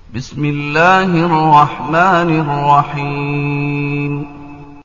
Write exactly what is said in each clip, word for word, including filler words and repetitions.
بسم الله الرحمن الرحيم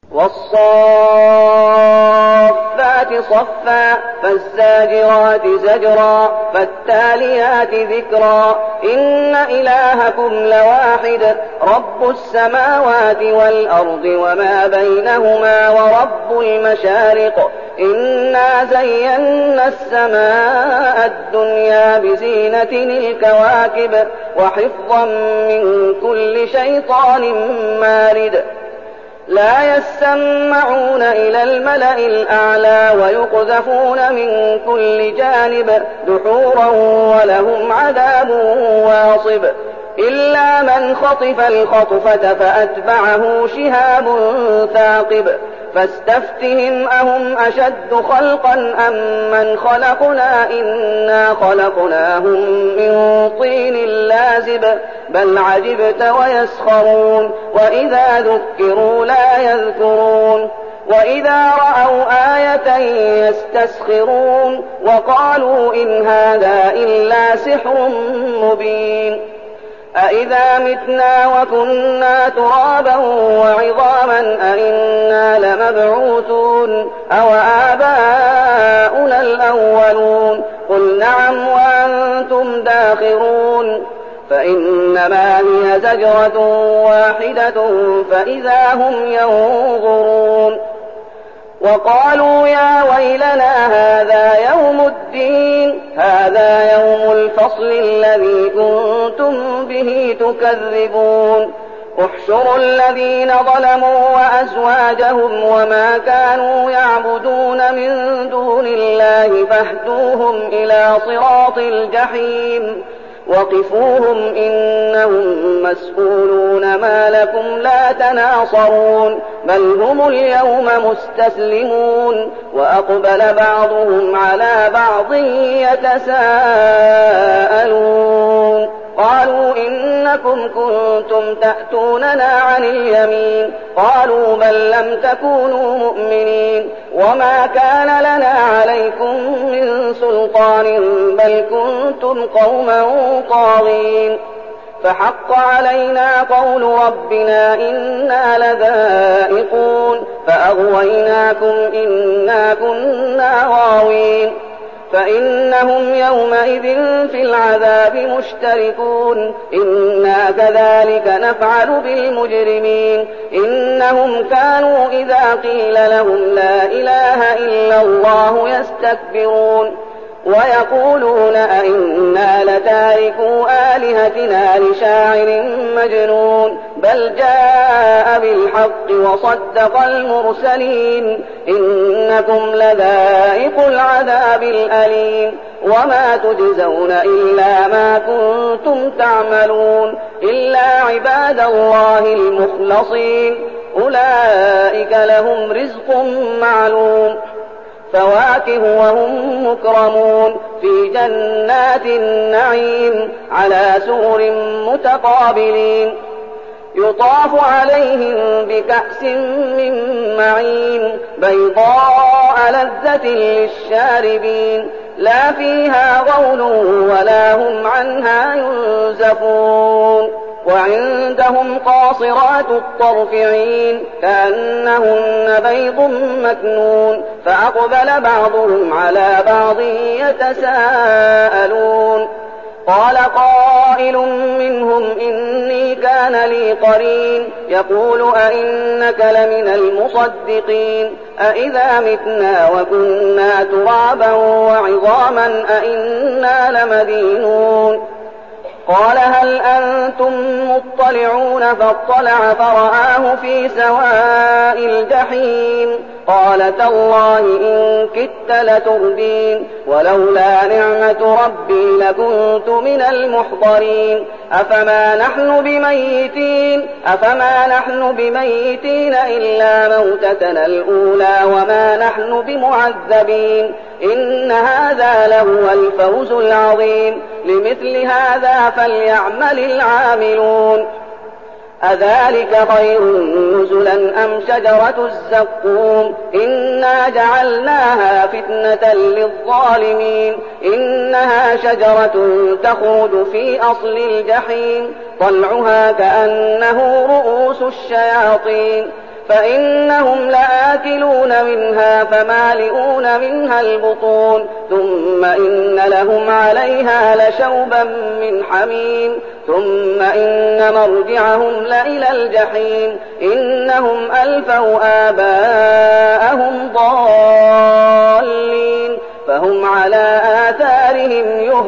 والصافات صفا فالزاجرات زجرا فالتاليات ذكرا إن إلهكم لواحد رب السماوات والأرض وما بينهما ورب المشارق إنا زينا السماء الدنيا بزينة الكواكب وحفظا من كل شيطان مارد لا يسمعون إلى الملأ الأعلى ويقذفون من كل جانب دحورا ولهم عذاب واصب إلا من خطف الخطفة فأتبعه شهاب ثاقب فاستفتهم أهم أشد خلقا أم من خلقنا إنا خلقناهم من طين لازب بل عجبت ويسخرون وإذا ذكروا لا يذكرون وإذا رأوا آية يستسخرون وقالوا إن هذا إلا سحر مبين أإذا متنا وكنا ترابا وعظاما أإنا لمبعوثون أو آباؤنا الأولون قل نعم وأنتم داخرون فإنما هي زجرة واحدة فإذا هم ينظرون وقالوا يا ويلنا هذا يوم الدين هذا يوم الفصل الذي كنتم به تكذبون احشروا الذين ظلموا وأزواجهم وما كانوا يعبدون من دون الله فاهدوهم إلى صراط الجحيم وقفوهم إنهم مسؤولون ما لكم لا تناصرون بل هم اليوم مستسلمون وأقبل بعضهم على بعض يتساءلون قالوا إنكم كنتم تأتوننا عن اليمين قالوا بل لم تكونوا مؤمنين وما كان لنا عليكم من سلطان بل كنتم قوما طاغين فحق علينا قول ربنا إنا لذائقون فأغويناكم إنا كنا غاوين فإنهم يومئذ في العذاب مشتركون إنا كذلك نفعل بالمجرمين إنهم كانوا إذا قيل لهم لا إله إلا الله يستكبرون ويقولون أئنا لتاركو آلهتنا لشاعر مجنون بل جاء بالحق وصدق المرسلين إنكم لذائق العذاب الأليم وما تجزون إلا ما كنتم تعملون إلا عباد الله المخلصين أولئك لهم رزق معلوم فواكه وهم مكرمون في جنات النعيم على سرر متقابلين يطاف عليهم بكأس من معين بيضاء لذة للشاربين لا فيها غول ولا هم عنها ينزفون وعندهم قاصرات الطرف عين كأنهن بيض مكنون فأقبل بعضهم على بعض يتساءلون قال قائل منهم إني كان لي قرين يقول أئنك لمن المصدقين أئذا متنا وكنا ترابا وعظاما أئنا لمدينون قال هل أنتم مطلعون فاطلع فرآه في سواء الجحيم قال تالله إن كدت لتردين ولولا نعمة ربي لكنت من المحضرين أفما نحن بميتين أفما نحن بميتين إلا موتتنا الأولى وما نحن بمعذبين إن هذا لهو الفوز العظيم لمثل هذا فليعمل العاملون أذلك خير نزلا أم شجرة الزقوم إنا جعلناها فتنة للظالمين إنها شجرة تخرج في أصل الجحيم طلعها كأنه رؤوس الشياطين فإنهم لآكلون منها فمالئون منها البطون ثم إن لهم عليها لشوبا من حميم ثم إن مرجعهم لإلى الجحيم إنهم ألفوا آباءهم ضالين فهم على آثارهم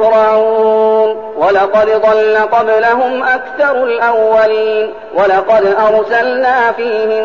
يهرعون ولقد ضل قبلهم أكثر الأولين ولقد أرسلنا فيهم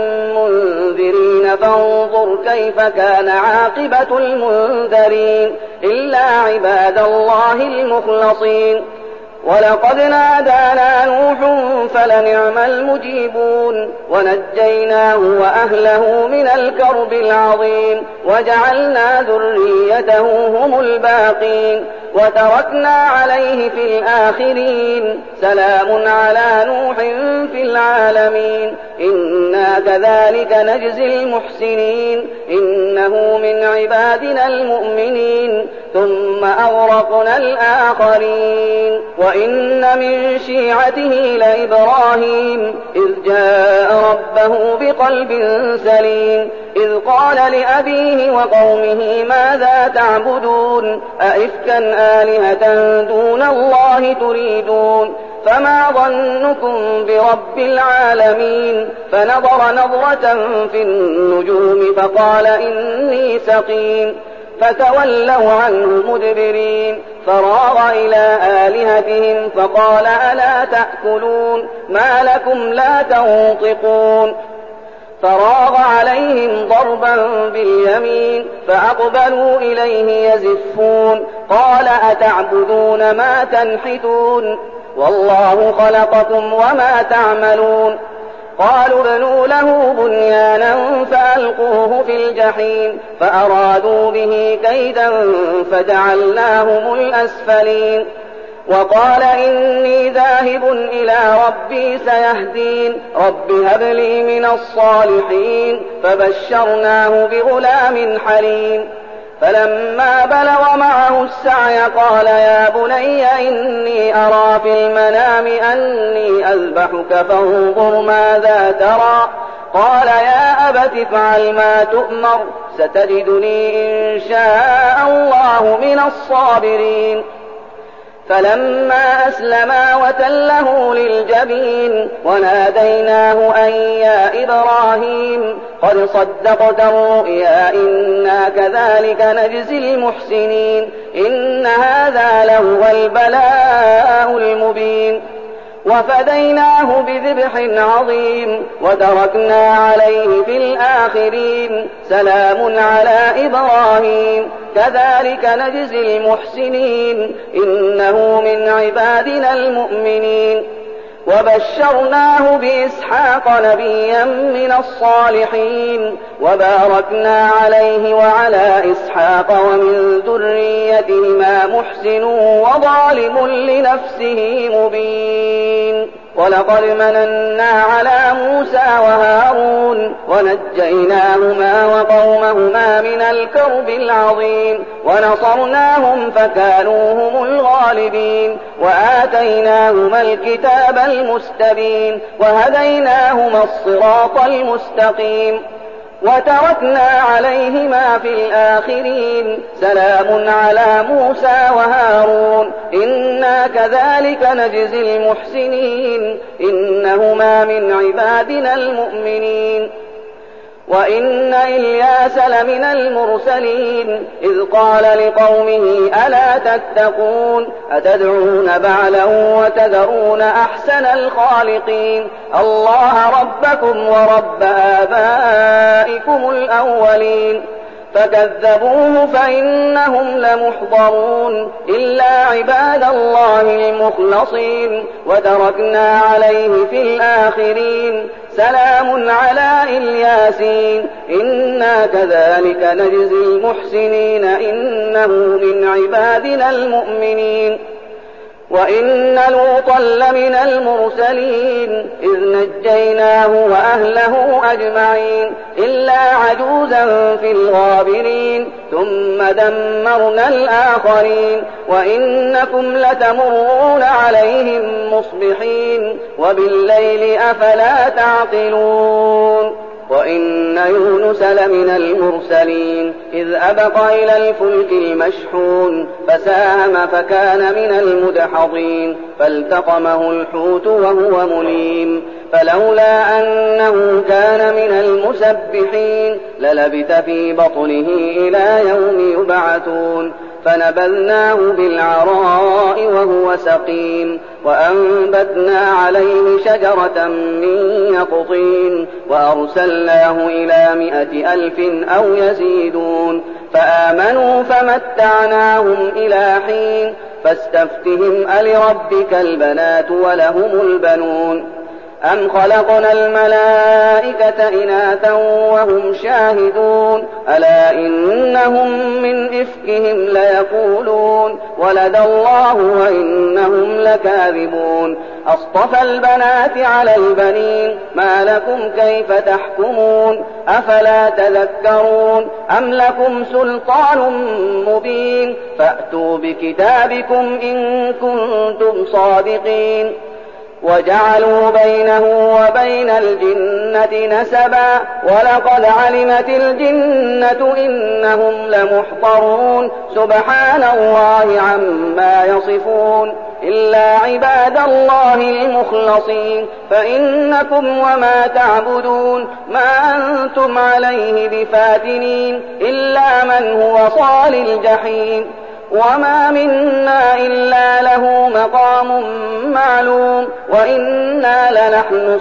منذرين فانظر كيف كان عاقبة المنذرين إلا عباد الله المخلصين ولقد نادانا نوح فلنعم المجيبون ونجيناه وأهله من الكرب العظيم وجعلنا ذريته هم الباقين وتركنا عليه في الآخرين سلام على نوح في العالمين إنا كذلك نجزي المحسنين إنه من عبادنا المؤمنين ثم أغرقنا الآخرين وإن من شيعته لإبراهيم إذ جاء ربه بقلب سليم إذ قال لأبيه وقومه ماذا تعبدون أئفكا آلهة دون الله تريدون فما ظنكم برب العالمين فنظر نظرة في النجوم فقال إني سقيم فتولوا عنه مدبرين فراغ إلى آلهتهم فقال ألا تأكلون ما لكم لا تنطقون فراغ عليهم ضربا باليمين فأقبلوا إليه يزفون قال أتعبدون ما تنحتون والله خلقكم وما تعملون قالوا ابنوا له بنيانا فألقوه في الجحيم فأرادوا به كيدا فجعلناهم الأسفلين وقال إني ذاهب إلى ربي سيهدين رب هب لي من الصالحين فبشرناه بغلام حليم فلما بلغ معه السعي قال يا بني إني أرى في المنام أني أذبحك فانظر ماذا ترى قال يا أبت افعل ما تؤمر ستجدني إن شاء الله من الصابرين فلما أسلما وتله للجبين وناديناه أن يا إبراهيم قد صدقت الرؤيا إنا كذلك نجزي المحسنين إن هذا لهو البلاء المبين وفديناه بذبح عظيم وتركنا عليه في الآخرين سلام على إبراهيم كذلك نجزي المحسنين إنه من عبادنا المؤمنين وبشرناه بإسحاق نبيا من الصالحين وباركنا عليه وعلى إسحاق ومن ذريتهما محسن وظالم لنفسه مبين ولقد مننا على موسى وهارون ونجيناهما وقومهما من الكرب العظيم ونصرناهم فكانوا هم الغالبين وآتيناهما الكتاب المستبين وهديناهما الصراط المستقيم وتركنا عليهما في الآخرين سلام على موسى وهارون إنا كذلك نجزي المحسنين إنهما من عبادنا المؤمنين وإن إلياس لمن المرسلين إذ قال لقومه ألا تتقون أتدعون بعلا وتذرون أحسن الخالقين الله ربكم ورب آبائكم الأولين فكذبوه فإنهم لمحضرون إلا عباد الله المخلصين وتركنا عليه في الآخرين سلام على الياسين إنا كذلك نجزي المحسنين إنه من عبادنا المؤمنين وإن لوطا لمن المرسلين إذ نجيناه وأهله أجمعين إلا عجوزا في الغابرين ثم دمرنا الآخرين وإنكم لتمرون عليهم مصبحين وبالليل أفلا تعقلون وإن يونس لمن المرسلين إذ أبق إلى الفلك المشحون فساهم فكان من المدحضين فالتقمه الحوت وهو مليم فلولا أنه كان من المسبحين للبث في بطنه إلى يوم يبعثون فنبذناه بالعراء وهو سقيم وأنبتنا عليه شجرة من يقطين وأرسلناه إلى مائة ألف أو يزيدون فآمنوا فمتعناهم إلى حين فاستفتهم ألربك البنات ولهم البنون أم خلقنا الملائكة إناثا وهم شاهدون ألا إنهم من إفكهم ليقولون ولد الله وإنهم لكاذبون أصطفى البنات على البنين ما لكم كيف تحكمون أفلا تذكرون أم لكم سلطان مبين فأتوا بكتابكم إن كنتم صادقين وجعلوا بينه وبين الجنة نسبا ولقد علمت الجنة إنهم لمحضرون سبحان الله عما يصفون إلا عباد الله المخلصين فإنكم وما تعبدون ما أنتم عليه بفاتنين إلا من هو صال الجحيم وما منا إلا له مقام معلوم وإنا لنحن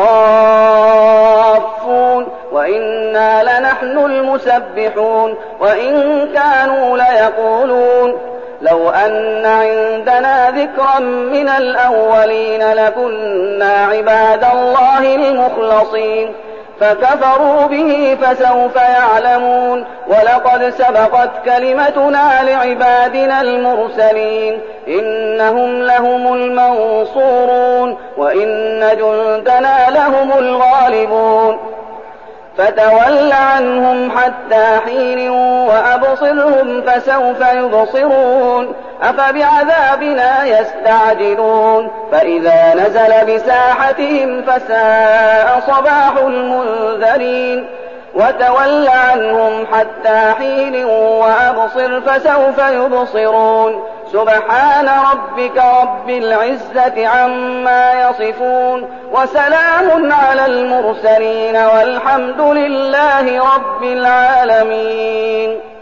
الصافون وإنا لنحن المسبحون وإن كانوا ليقولون لو أن عندنا ذكرا من الأولين لكنا عباد الله المخلصين فكفروا به فسوف يعلمون ولقد سبقت كلمتنا لعبادنا المرسلين إنهم لهم المنصورون وإن جندنا لهم الغالبون فتول عنهم حتى حين وأبصرهم فسوف يبصرون أفبعذابنا يستعجلون فإذا نزل بساحتهم فساء صباح المنذرين وتول عنهم حتى حين وأبصر فسوف يبصرون سبحان ربك رب العزة عما يصفون وسلام على المرسلين والحمد لله رب العالمين.